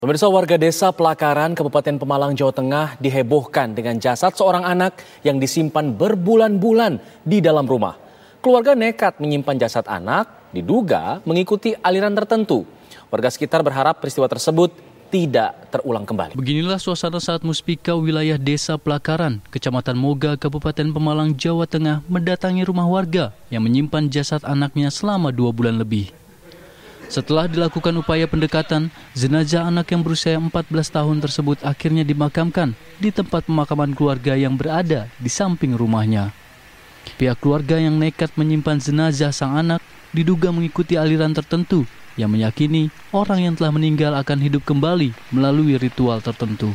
Pemirsa, warga desa Pelakaran, Kabupaten Pemalang, Jawa Tengah dihebohkan dengan jasad seorang anak yang disimpan berbulan-bulan di dalam rumah. Keluarga nekat menyimpan jasad anak, diduga mengikuti aliran tertentu. Warga sekitar berharap peristiwa tersebut tidak terulang kembali. Beginilah suasana saat Muspika wilayah desa Pelakaran, Kecamatan Moga, Kabupaten Pemalang, Jawa Tengah mendatangi rumah warga yang menyimpan jasad anaknya selama 2 bulan lebih. Setelah dilakukan upaya pendekatan, jenazah anak yang berusia 14 tahun tersebut akhirnya dimakamkan di tempat pemakaman keluarga yang berada di samping rumahnya. Pihak keluarga yang nekat menyimpan jenazah sang anak diduga mengikuti aliran tertentu yang meyakini orang yang telah meninggal akan hidup kembali melalui ritual tertentu.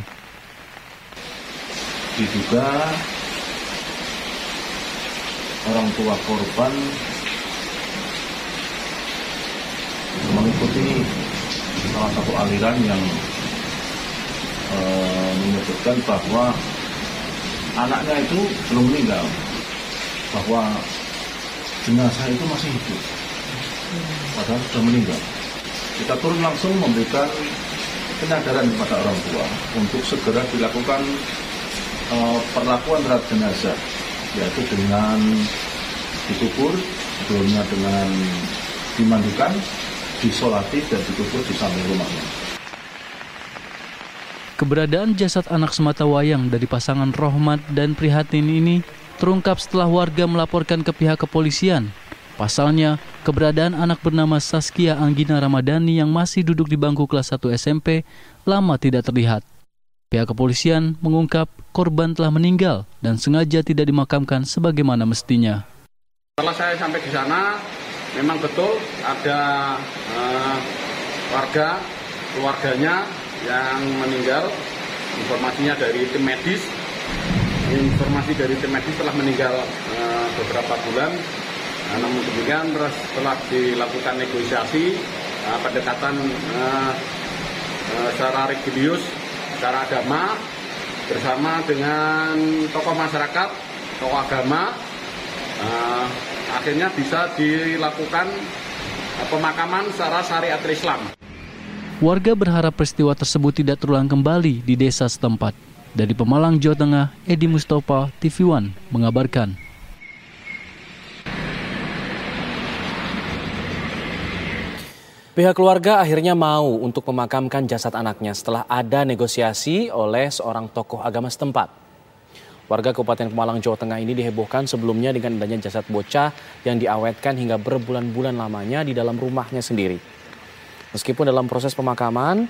Diduga orang tua korban mengikuti salah satu aliran yang menyebutkan bahwa anaknya itu belum meninggal, bahwa jenazah itu masih hidup, padahal sudah meninggal. Kita turun langsung memberikan penyadaran kepada orang tua untuk segera dilakukan perlakuan terhadap jenazah, yaitu dengan dikubur, sebelumnya dengan dimandikan, disolati dan dikubur di samping rumahnya. Keberadaan jasad anak sematawayang dari pasangan Rohmat dan Prihatin ini terungkap setelah warga melaporkan ke pihak kepolisian. Pasalnya, keberadaan anak bernama Saskia Anggina Ramadhani yang masih duduk di bangku kelas 1 SMP lama tidak terlihat. Pihak kepolisian mengungkap korban telah meninggal dan sengaja tidak dimakamkan sebagaimana mestinya. Setelah saya sampai di sana, memang betul ada keluarganya yang meninggal. Informasinya dari tim medis. Informasi dari tim medis telah meninggal beberapa bulan. Namun demikian, setelah dilakukan negosiasi, pendekatan secara religius, secara agama, bersama dengan tokoh masyarakat, tokoh agama, akhirnya bisa dilakukan pemakaman secara syariat Islam. Warga berharap peristiwa tersebut tidak terulang kembali di desa setempat. Dari Pemalang, Jawa Tengah, Edi Mustafa, TV One mengabarkan. Pihak keluarga akhirnya mau untuk memakamkan jasad anaknya setelah ada negosiasi oleh seorang tokoh agama setempat. Warga Kabupaten Pemalang, Jawa Tengah ini dihebohkan sebelumnya dengan adanya jasad bocah yang diawetkan hingga berbulan-bulan lamanya di dalam rumahnya sendiri. Meskipun dalam proses pemakaman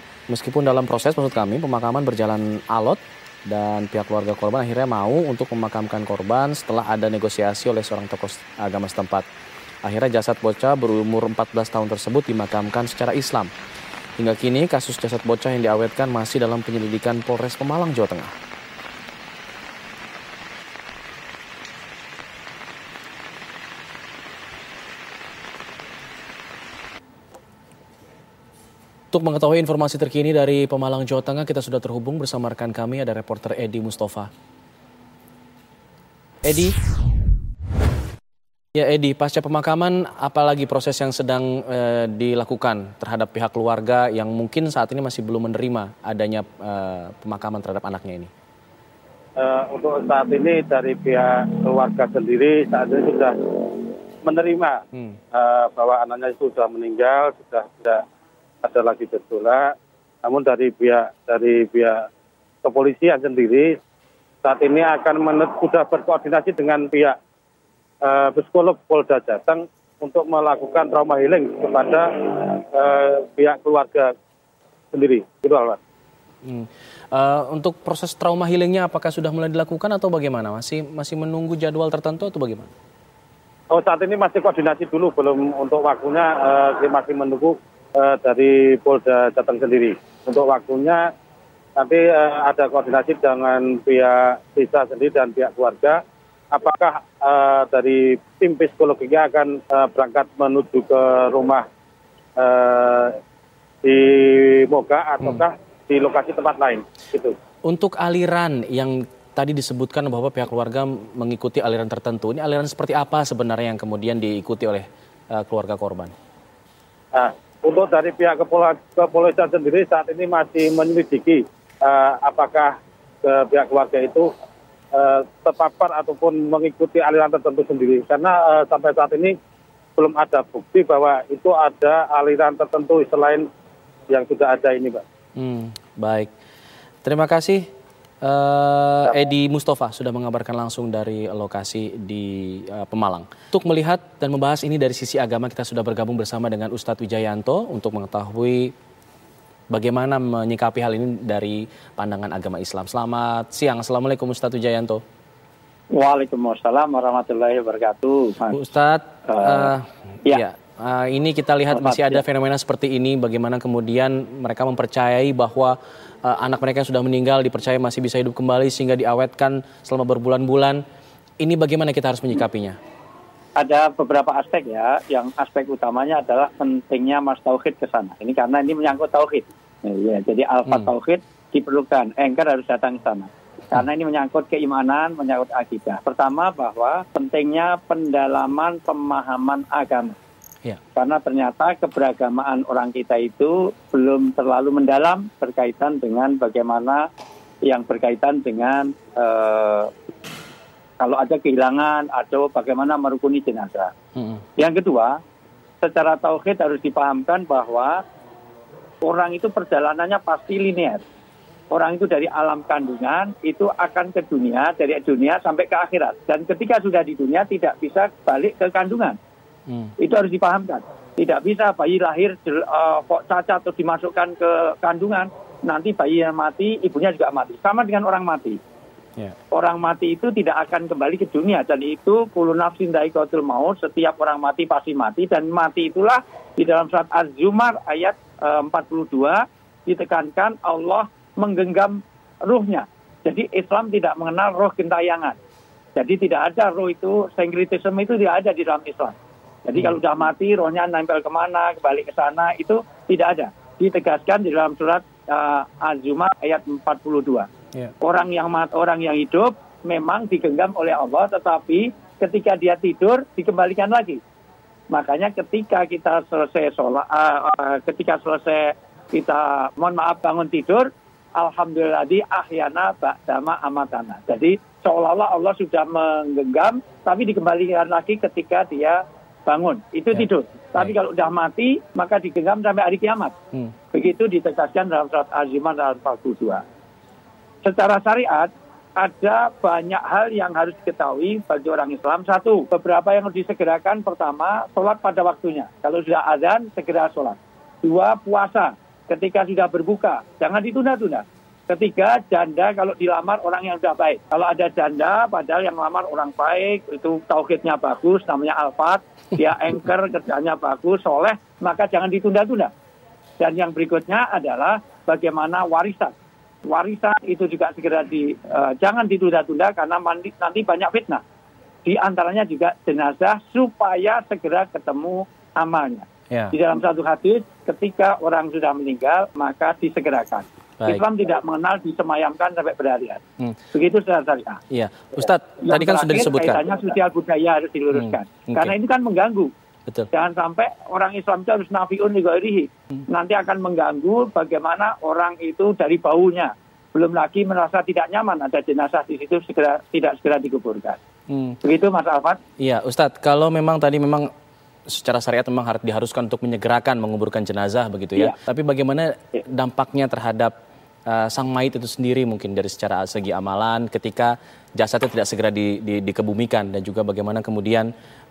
berjalan alot dan pihak keluarga korban akhirnya mau untuk memakamkan korban setelah ada negosiasi oleh seorang tokoh agama setempat. Akhirnya jasad bocah berumur 14 tahun tersebut dimakamkan secara Islam. Hingga kini kasus jasad bocah yang diawetkan masih dalam penyelidikan Polres Pemalang, Jawa Tengah. Untuk mengetahui informasi terkini dari Pemalang, Jawa Tengah, kita sudah terhubung bersama rekan kami, ada reporter Edi Mustafa. Edi? Ya Edi, pasca pemakaman, apalagi proses yang sedang dilakukan terhadap pihak keluarga yang mungkin saat ini masih belum menerima adanya pemakaman terhadap anaknya ini? Untuk saat ini dari pihak keluarga sendiri saat ini sudah menerima bahwa anaknya itu sudah meninggal, sudah tidak ada lagi gejolak. Namun dari pihak kepolisian sendiri saat ini sudah berkoordinasi dengan pihak psikolog Polda Jateng untuk melakukan trauma healing kepada pihak keluarga sendiri. Gitu, Alwan. Untuk proses trauma healingnya apakah sudah mulai dilakukan atau bagaimana? Masih menunggu jadwal tertentu atau bagaimana? Oh, saat ini masih koordinasi dulu, belum untuk waktunya masih menunggu dari Polda Jateng sendiri. Untuk waktunya nanti ada koordinasi dengan pihak desa sendiri dan pihak keluarga. Apakah dari tim psikologinya akan berangkat menuju ke rumah di Moga ataukah di lokasi tempat lain? Gitu. Untuk aliran yang tadi disebutkan bahwa pihak keluarga mengikuti aliran tertentu, ini aliran seperti apa sebenarnya yang kemudian diikuti oleh keluarga korban? Untuk dari pihak kepolisian sendiri saat ini masih menyelidiki apakah pihak keluarga itu terpapar ataupun mengikuti aliran tertentu sendiri. Karena sampai saat ini belum ada bukti bahwa itu ada aliran tertentu selain yang sudah ada ini, Pak. Baik. Terima kasih Edi Mustafa sudah mengabarkan langsung dari lokasi di Pemalang. Untuk melihat dan membahas ini dari sisi agama, kita sudah bergabung bersama dengan Ustadz Wijayanto untuk mengetahui bagaimana menyikapi hal ini dari pandangan agama Islam. Selamat siang. Assalamualaikum Ustadz Wijayanto. Waalaikumsalam warahmatullahi wabarakatuh. Ustadz, ini kita lihat masih ada fenomena seperti ini. Bagaimana kemudian mereka mempercayai bahwa anak mereka yang sudah meninggal dipercaya masih bisa hidup kembali sehingga diawetkan selama berbulan-bulan. Ini bagaimana kita harus menyikapinya? Ada beberapa aspek ya. Yang aspek utamanya adalah pentingnya mas tauhid ke sana. Ini karena ini menyangkut tauhid. Ya, jadi alfa tauhid diperlukan. Anchor harus datang ke sana. Karena ini menyangkut keimanan, menyangkut akidah. Pertama bahwa pentingnya pendalaman pemahaman agama. Ya. Karena ternyata keberagamaan orang kita itu belum terlalu mendalam berkaitan dengan bagaimana yang berkaitan dengan kalau ada kehilangan atau bagaimana merukuni jenazah. Yang kedua, secara tauhid harus dipahamkan bahwa orang itu perjalanannya pasti linear. Orang itu dari alam kandungan itu akan ke dunia, dari dunia sampai ke akhirat. Dan ketika sudah di dunia tidak bisa balik ke kandungan. Itu harus dipahamkan. Tidak bisa bayi lahir kok cacat atau dimasukkan ke kandungan, nanti bayi yang mati, ibunya juga mati. Sama dengan orang mati. Yeah. Orang mati itu tidak akan kembali ke dunia. Dan itu kullu nafsin dha'iqatul maut, setiap orang mati pasti mati. Dan mati itulah di dalam surat Az-Zumar ayat 42 ditekankan Allah menggenggam ruhnya. Jadi Islam tidak mengenal roh gentayangan. Jadi tidak ada roh itu, sinkretisme itu tidak ada di dalam Islam. Jadi kalau sudah mati, rohnya nempel kemana, kembali ke sana, itu tidak ada. Ditegaskan di dalam surat Az-Zumar ayat 42. Yeah. Orang yang hidup memang digenggam oleh Allah, tetapi ketika dia tidur, dikembalikan lagi. Makanya ketika kita selesai sholat, kita bangun tidur, alhamdulillah ahyana ba'dama amatana. Jadi seolah-olah Allah sudah menggenggam, tapi dikembalikan lagi ketika dia bangun, itu tidur. Tapi kalau udah mati, maka digenggam sampai hari kiamat. Begitu ditegaskan dalam surat Az-Zumar ayat 42. Secara syariat, ada banyak hal yang harus diketahui bagi orang Islam. Satu, beberapa yang harus disegerakan. Pertama, sholat pada waktunya. Kalau sudah azan, segera sholat. Dua, puasa. Ketika sudah berbuka, jangan ditunda-tunda. Ketiga, janda kalau dilamar orang yang sudah baik. Kalau ada janda, padahal yang lamar orang baik, itu tauhidnya bagus, namanya Al-Fat, dia anchor, kerjanya bagus, soleh, maka jangan ditunda-tunda. Dan yang berikutnya adalah bagaimana warisan. Warisan itu juga segera jangan ditunda-tunda karena nanti banyak fitnah. Di antaranya juga jenazah supaya segera ketemu amalnya. Yeah. Di dalam satu hadis, ketika orang sudah meninggal, maka disegerakan. Baik. Islam tidak mengenal disemayamkan sampai berhari-hari. Begitu secara syariah. Iya, Ustadz, tadi kan sudah disebutkan. Kaitannya sosial budaya harus diluruskan. Karena ini kan mengganggu. Betul. Jangan sampai orang Islam itu harus nafiun li ghairihi. Nanti akan mengganggu bagaimana orang itu dari baunya. Belum lagi merasa tidak nyaman ada jenazah di situ tidak segera dikuburkan. Begitu Mas Alfat. Iya, Ustadz, kalau memang tadi memang secara syariat memang harus diharuskan untuk menyegerakan menguburkan jenazah begitu ya. Tapi bagaimana dampaknya terhadap sang mayit itu sendiri mungkin dari secara segi amalan ketika jasadnya tidak segera dikebumikan dan juga bagaimana kemudian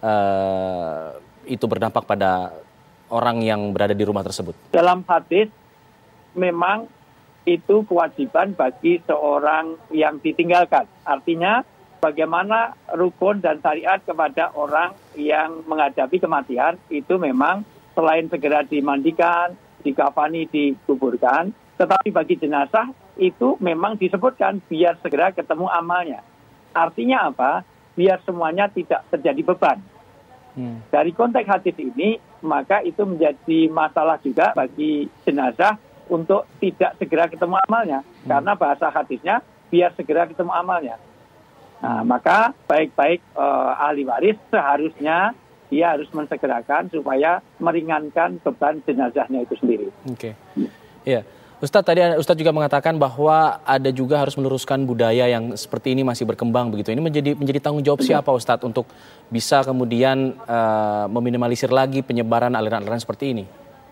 itu berdampak pada orang yang berada di rumah tersebut. Dalam hadis memang itu kewajiban bagi seorang yang ditinggalkan. Artinya bagaimana rukun dan syariat kepada orang yang menghadapi kematian itu memang selain segera dimandikan, dikafani, dikuburkan, tetapi bagi jenazah itu memang disebutkan biar segera ketemu amalnya. Artinya apa? Biar semuanya tidak terjadi beban. Dari konteks hadis ini, maka itu menjadi masalah juga bagi jenazah untuk tidak segera ketemu amalnya. Karena bahasa hadisnya biar segera ketemu amalnya. Nah, maka baik-baik ahli waris seharusnya dia harus mensegerakan supaya meringankan beban jenazahnya itu sendiri. Oke. Ya. Ustadz, tadi Ustadz juga mengatakan bahwa ada juga harus meluruskan budaya yang seperti ini masih berkembang begitu. Ini menjadi tanggung jawab siapa Ustadz untuk bisa kemudian meminimalisir lagi penyebaran aliran-aliran seperti ini?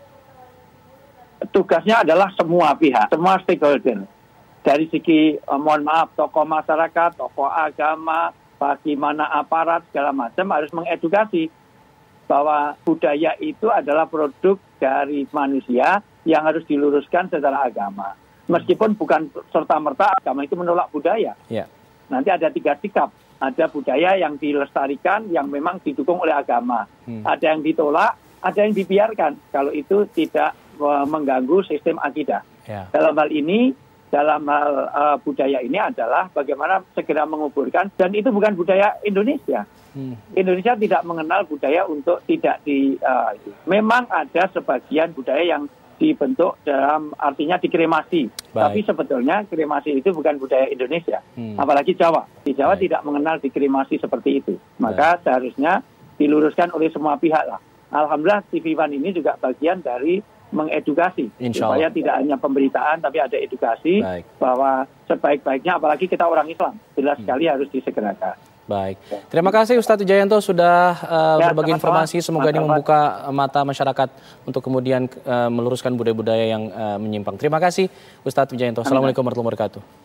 Tugasnya adalah semua pihak, semua stakeholder. Dari segi, mohon maaf, tokoh masyarakat, tokoh agama, bagaimana aparat, segala macam harus mengedukasi bahwa budaya itu adalah produk dari manusia yang harus diluruskan secara agama. Meskipun bukan serta-merta agama itu menolak budaya. Yeah. Nanti ada 3 sikap. Ada budaya yang dilestarikan, yang memang didukung oleh agama. Ada yang ditolak, ada yang dibiarkan. Kalau itu tidak mengganggu sistem akidah. Yeah. Dalam hal ini, dalam hal budaya ini adalah bagaimana segera menguburkan. Dan itu bukan budaya Indonesia. Indonesia tidak mengenal budaya untuk tidak memang ada sebagian budaya yang dibentuk dalam artinya dikremasi. Tapi sebetulnya kremasi itu bukan budaya Indonesia. Apalagi Jawa. Di Jawa tidak mengenal dikremasi seperti itu. Maka seharusnya diluruskan oleh semua pihak lah. Alhamdulillah TV One ini juga bagian dari mengedukasi. Supaya tidak hanya pemberitaan tapi ada edukasi bahwa sebaik-baiknya apalagi kita orang Islam. Jelas sekali harus disegerakan. Baik, terima kasih Ustadz Wijayanto sudah berbagi informasi. Semoga ini membuka mata masyarakat untuk kemudian meluruskan budaya-budaya yang menyimpang. Terima kasih Ustadz Wijayanto. Assalamualaikum warahmatullahi wabarakatuh.